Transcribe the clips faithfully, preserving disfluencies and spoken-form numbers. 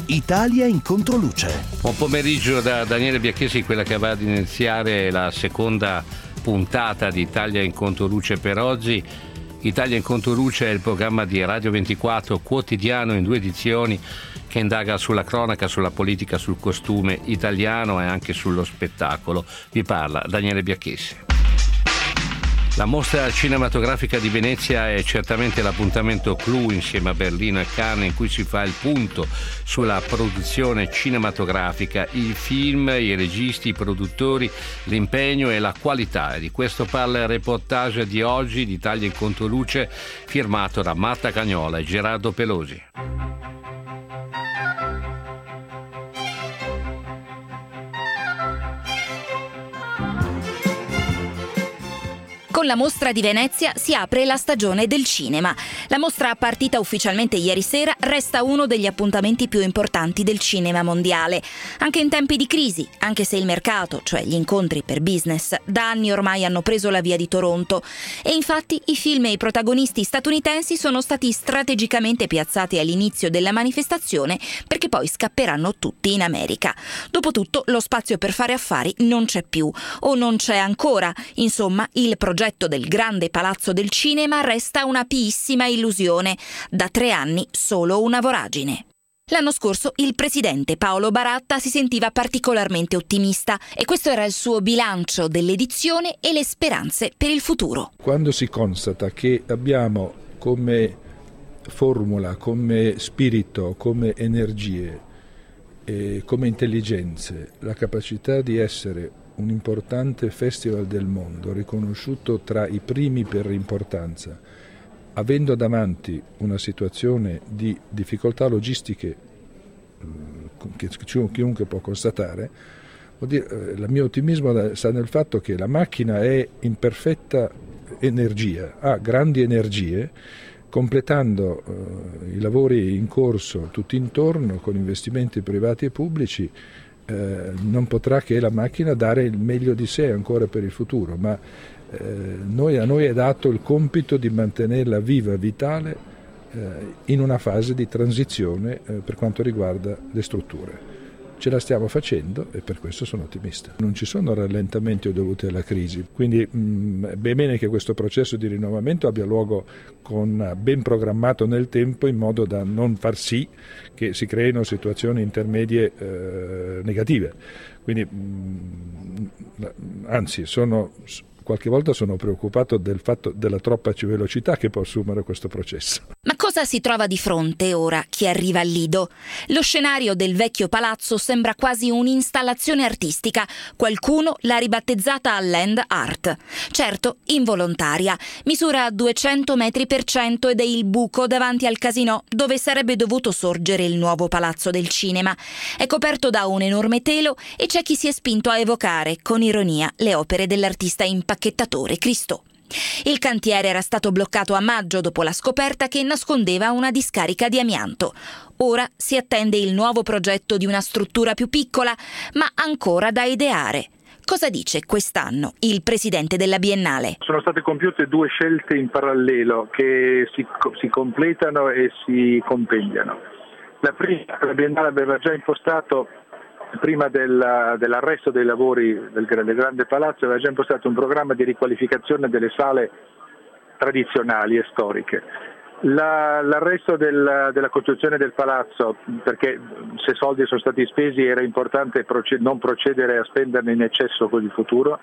Italia in controluce. Buon pomeriggio da Daniele Biacchesi, quella che va ad iniziare la seconda puntata di Italia in controluce per oggi. Italia in controluce è il programma di Radio ventiquattro quotidiano in due edizioni che indaga sulla cronaca, sulla politica, sul costume italiano e anche sullo spettacolo. Vi parla Daniele Biacchesi. La mostra cinematografica di Venezia è certamente l'appuntamento clou insieme a Berlino e Cannes in cui si fa il punto sulla produzione cinematografica, i film, i registi, i produttori, l'impegno e la qualità. E di questo parla il reportage di oggi di Italia in controluce firmato da Marta Cagnola e Gerardo Pelosi. Con la mostra di Venezia si apre la stagione del cinema. La mostra, partita ufficialmente ieri sera, resta uno degli appuntamenti più importanti del cinema mondiale. Anche in tempi di crisi, anche se il mercato, cioè gli incontri per business, da anni ormai hanno preso la via di Toronto. E infatti i film e i protagonisti statunitensi sono stati strategicamente piazzati all'inizio della manifestazione perché poi scapperanno tutti in America. Dopotutto lo spazio per fare affari non c'è più, o non c'è ancora. Insomma, il progetto del grande palazzo del cinema resta una piissima illusione. Da tre anni solo una voragine. L'anno scorso il presidente Paolo Baratta si sentiva particolarmente ottimista e questo era il suo bilancio dell'edizione e le speranze per il futuro. Quando si constata che abbiamo come formula, come spirito, come energie e come intelligenze la capacità di essere un importante festival del mondo, riconosciuto tra i primi per importanza, avendo davanti una situazione di difficoltà logistiche che chiunque può constatare, vuol dire, il mio ottimismo sta nel fatto che la macchina è in perfetta energia, ha grandi energie, completando eh, i lavori in corso tutti intorno con investimenti privati e pubblici. Eh, non potrà che la macchina dare il meglio di sé ancora per il futuro, ma eh, noi, a noi è dato il compito di mantenerla viva, vitale, eh, in una fase di transizione eh, per quanto riguarda le strutture. Ce la stiamo facendo e per questo sono ottimista. Non ci sono rallentamenti dovuti alla crisi, quindi mh, è bene che questo processo di rinnovamento abbia luogo con, ben programmato nel tempo, in modo da non far sì che si creino situazioni intermedie eh, negative. Quindi, mh, anzi, sono... Qualche volta sono preoccupato del fatto della troppa velocità che può assumere questo processo. Ma cosa si trova di fronte ora chi arriva al Lido? Lo scenario del vecchio palazzo sembra quasi un'installazione artistica. Qualcuno l'ha ribattezzata Land Art. Certo, involontaria. Misura duecento metri per cento ed è il buco davanti al casinò dove sarebbe dovuto sorgere il nuovo palazzo del cinema. È coperto da un enorme telo e c'è chi si è spinto a evocare con ironia le opere dell'artista impacchettatore Christo. Il cantiere era stato bloccato a maggio dopo la scoperta che nascondeva una discarica di amianto. Ora si attende il nuovo progetto di una struttura più piccola, ma ancora da ideare. Cosa dice quest'anno il presidente della Biennale? Sono state compiute due scelte in parallelo che si, si completano e si compendiano. La prima, la Biennale aveva già impostato, prima della, dell'arresto dei lavori del, del grande palazzo, aveva già impostato un programma di riqualificazione delle sale tradizionali e storiche. La, l'arresto del, della costruzione del palazzo, perché se soldi sono stati spesi era importante proced- non procedere a spenderne in eccesso con il futuro,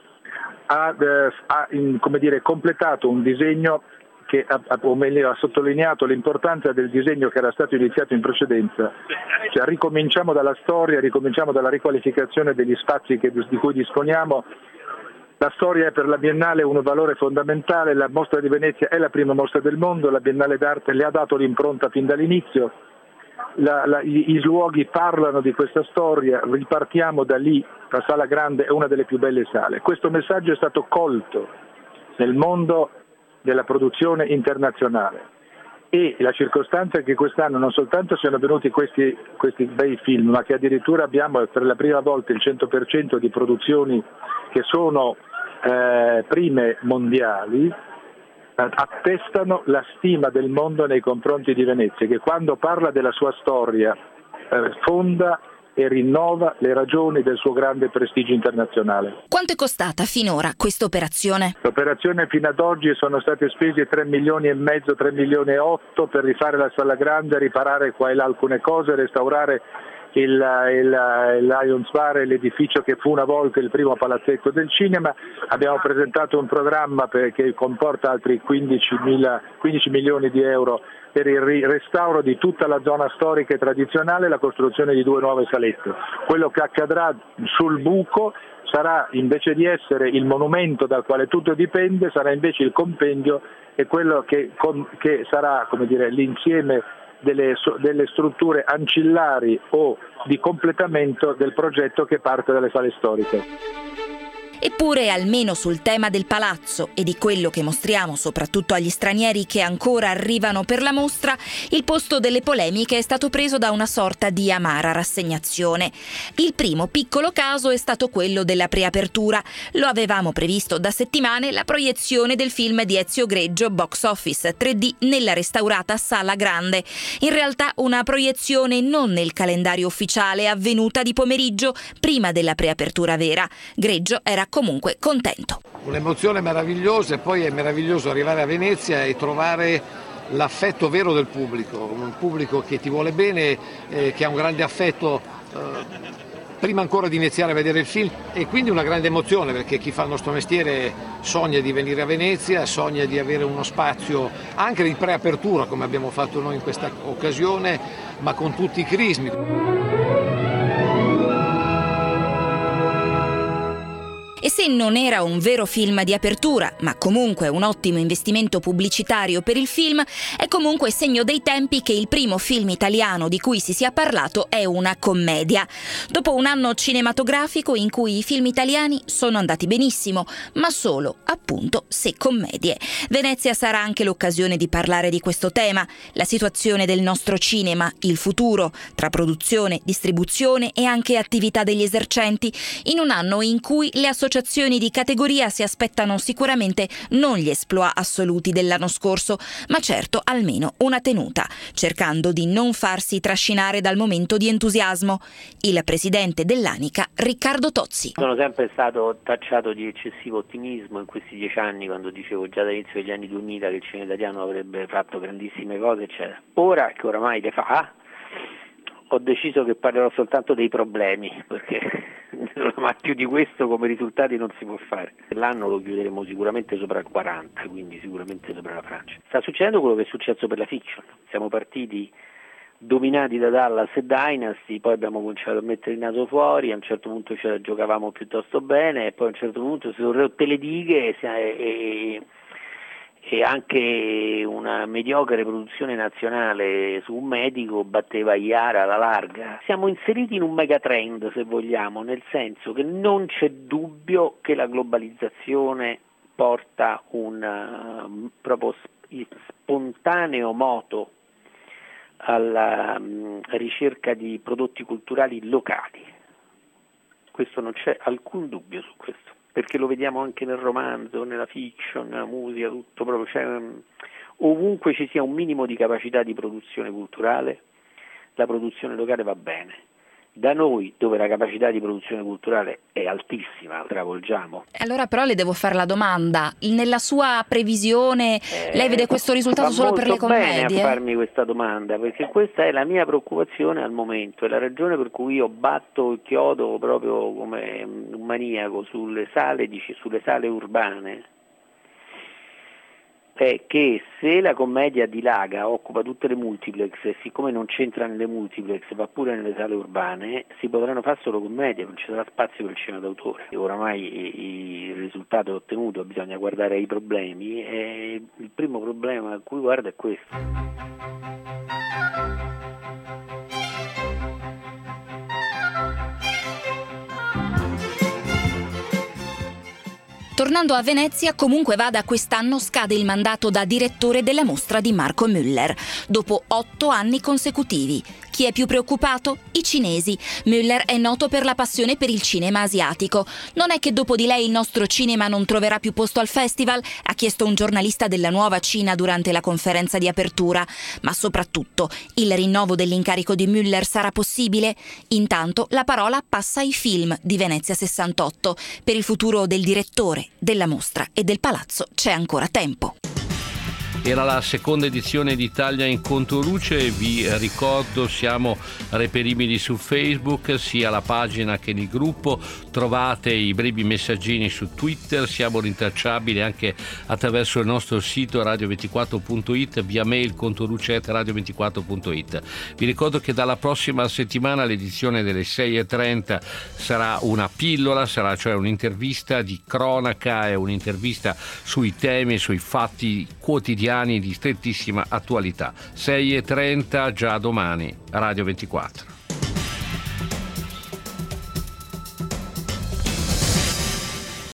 ha, eh, ha in, come dire, completato un disegno che ha, o meglio, ha sottolineato l'importanza del disegno che era stato iniziato in precedenza. Cioè, ricominciamo dalla storia, ricominciamo dalla riqualificazione degli spazi che, di cui disponiamo. La storia è per la Biennale un valore fondamentale, la mostra di Venezia è la prima mostra del mondo, la Biennale d'arte le ha dato l'impronta fin dall'inizio, la, la, i, i luoghi parlano di questa storia, ripartiamo da lì, la Sala Grande è una delle più belle sale. Questo messaggio è stato colto nel mondo della produzione internazionale e la circostanza che quest'anno non soltanto siano venuti questi, questi bei film, ma che addirittura abbiamo per la prima volta il cento per cento di produzioni che sono eh, prime mondiali, attestano la stima del mondo nei confronti di Venezia, che quando parla della sua storia eh, fonda e rinnova le ragioni del suo grande prestigio internazionale. Quanto è costata finora questa operazione? L'operazione fino ad oggi sono state spese tre milioni e mezzo, tre milioni e otto per rifare la Sala Grande, riparare qua e là alcune cose, restaurare il, il, il Lions Bar, l'edificio che fu una volta il primo palazzetto del cinema. Abbiamo presentato un programma per, che comporta altri quindici milioni di euro per il restauro di tutta la zona storica e tradizionale e la costruzione di due nuove salette. Quello che accadrà sul buco sarà, invece di essere il monumento dal quale tutto dipende, sarà invece il compendio e quello che, che sarà, come dire, l'insieme delle, delle strutture ancillari o di completamento del progetto che parte dalle sale storiche. Eppure, almeno sul tema del palazzo e di quello che mostriamo soprattutto agli stranieri che ancora arrivano per la mostra, il posto delle polemiche è stato preso da una sorta di amara rassegnazione. Il primo piccolo caso è stato quello della preapertura. Lo avevamo previsto da settimane la proiezione del film di Ezio Greggio Box Office tre D nella restaurata Sala Grande. In realtà una proiezione non nel calendario ufficiale, avvenuta di pomeriggio prima della preapertura vera. Greggio era comunque contento. Un'emozione meravigliosa, e poi è meraviglioso arrivare a Venezia e trovare l'affetto vero del pubblico, un pubblico che ti vuole bene, eh, che ha un grande affetto eh, prima ancora di iniziare a vedere il film, e quindi una grande emozione, perché chi fa il nostro mestiere sogna di venire a Venezia, sogna di avere uno spazio anche di preapertura come abbiamo fatto noi in questa occasione, ma con tutti i crismi. E se non era un vero film di apertura, ma comunque un ottimo investimento pubblicitario per il film, è comunque segno dei tempi che il primo film italiano di cui si sia parlato è una commedia. Dopo un anno cinematografico in cui i film italiani sono andati benissimo, ma solo, appunto, se commedie. Venezia sarà anche l'occasione di parlare di questo tema, la situazione del nostro cinema, il futuro, tra produzione, distribuzione e anche attività degli esercenti, in un anno in cui le associazioni di categoria si aspettano sicuramente non gli exploit assoluti dell'anno scorso, ma certo almeno una tenuta, cercando di non farsi trascinare dal momento di entusiasmo. Il presidente dell'Anica, Riccardo Tozzi. Sono sempre stato tacciato di eccessivo ottimismo in questi dieci anni, quando dicevo già dall'inizio degli anni duemila che il cinema italiano avrebbe fatto grandissime cose, eccetera. Ora che oramai le fa, ho deciso che parlerò soltanto dei problemi, perché ma più di questo come risultati non si può fare. L'anno lo chiuderemo sicuramente sopra il quaranta, quindi sicuramente sopra la Francia. Sta succedendo quello che è successo per la fiction. Siamo partiti dominati da Dallas e Dynasty, poi abbiamo cominciato a mettere il naso fuori, a un certo punto ce la giocavamo piuttosto bene, e poi a un certo punto si sono rotte le dighe e, e e anche una mediocre produzione nazionale su un medico batteva Iara alla larga. Siamo inseriti in un megatrend, se vogliamo, nel senso che non c'è dubbio che la globalizzazione porta un uh, proprio spontaneo moto alla um, ricerca di prodotti culturali locali. Questo non c'è alcun dubbio su questo, perché lo vediamo anche nel romanzo, nella fiction, nella musica, tutto proprio, cioè, um, ovunque ci sia un minimo di capacità di produzione culturale, la produzione locale va bene. Da noi, dove la capacità di produzione culturale è altissima, travolgiamo. Allora però le devo fare la domanda, nella sua previsione eh, lei vede questo risultato solo per le commedie? Va bene a farmi questa domanda, perché questa è la mia preoccupazione al momento, è la ragione per cui io batto il chiodo proprio come un maniaco sulle sale, sulle sale urbane, è che se la commedia dilaga, occupa tutte le multiplex, e siccome non c'entra nelle multiplex va pure nelle sale urbane, si potranno fare solo commedie, non ci sarà spazio per il cinema d'autore. E oramai il risultato è ottenuto, bisogna guardare ai problemi, e il primo problema a cui guardo è questo. Tornando a Venezia, comunque vada, quest'anno scade il mandato da direttore della mostra di Marco Müller, dopo otto anni consecutivi. Chi è più preoccupato? I cinesi. Müller è noto per la passione per il cinema asiatico. Non è che dopo di lei il nostro cinema non troverà più posto al festival? Ha chiesto un giornalista della Nuova Cina durante la conferenza di apertura. Ma soprattutto, il rinnovo dell'incarico di Müller sarà possibile? Intanto la parola passa ai film di Venezia sessantotto. Per il futuro del direttore, della mostra e del palazzo c'è ancora tempo. Era la seconda edizione di Italia in Controluce, vi ricordo siamo reperibili su Facebook, sia la pagina che il gruppo, trovate i brevi messaggini su Twitter, siamo rintracciabili anche attraverso il nostro sito radio ventiquattro punto it, via mail controluce chiocciola radio ventiquattro punto it. Vi ricordo che dalla prossima settimana l'edizione delle sei e trenta sarà una pillola, sarà cioè un'intervista di cronaca e un'intervista sui temi, sui fatti quotidiani di strettissima attualità. sei e trenta già domani, Radio ventiquattro.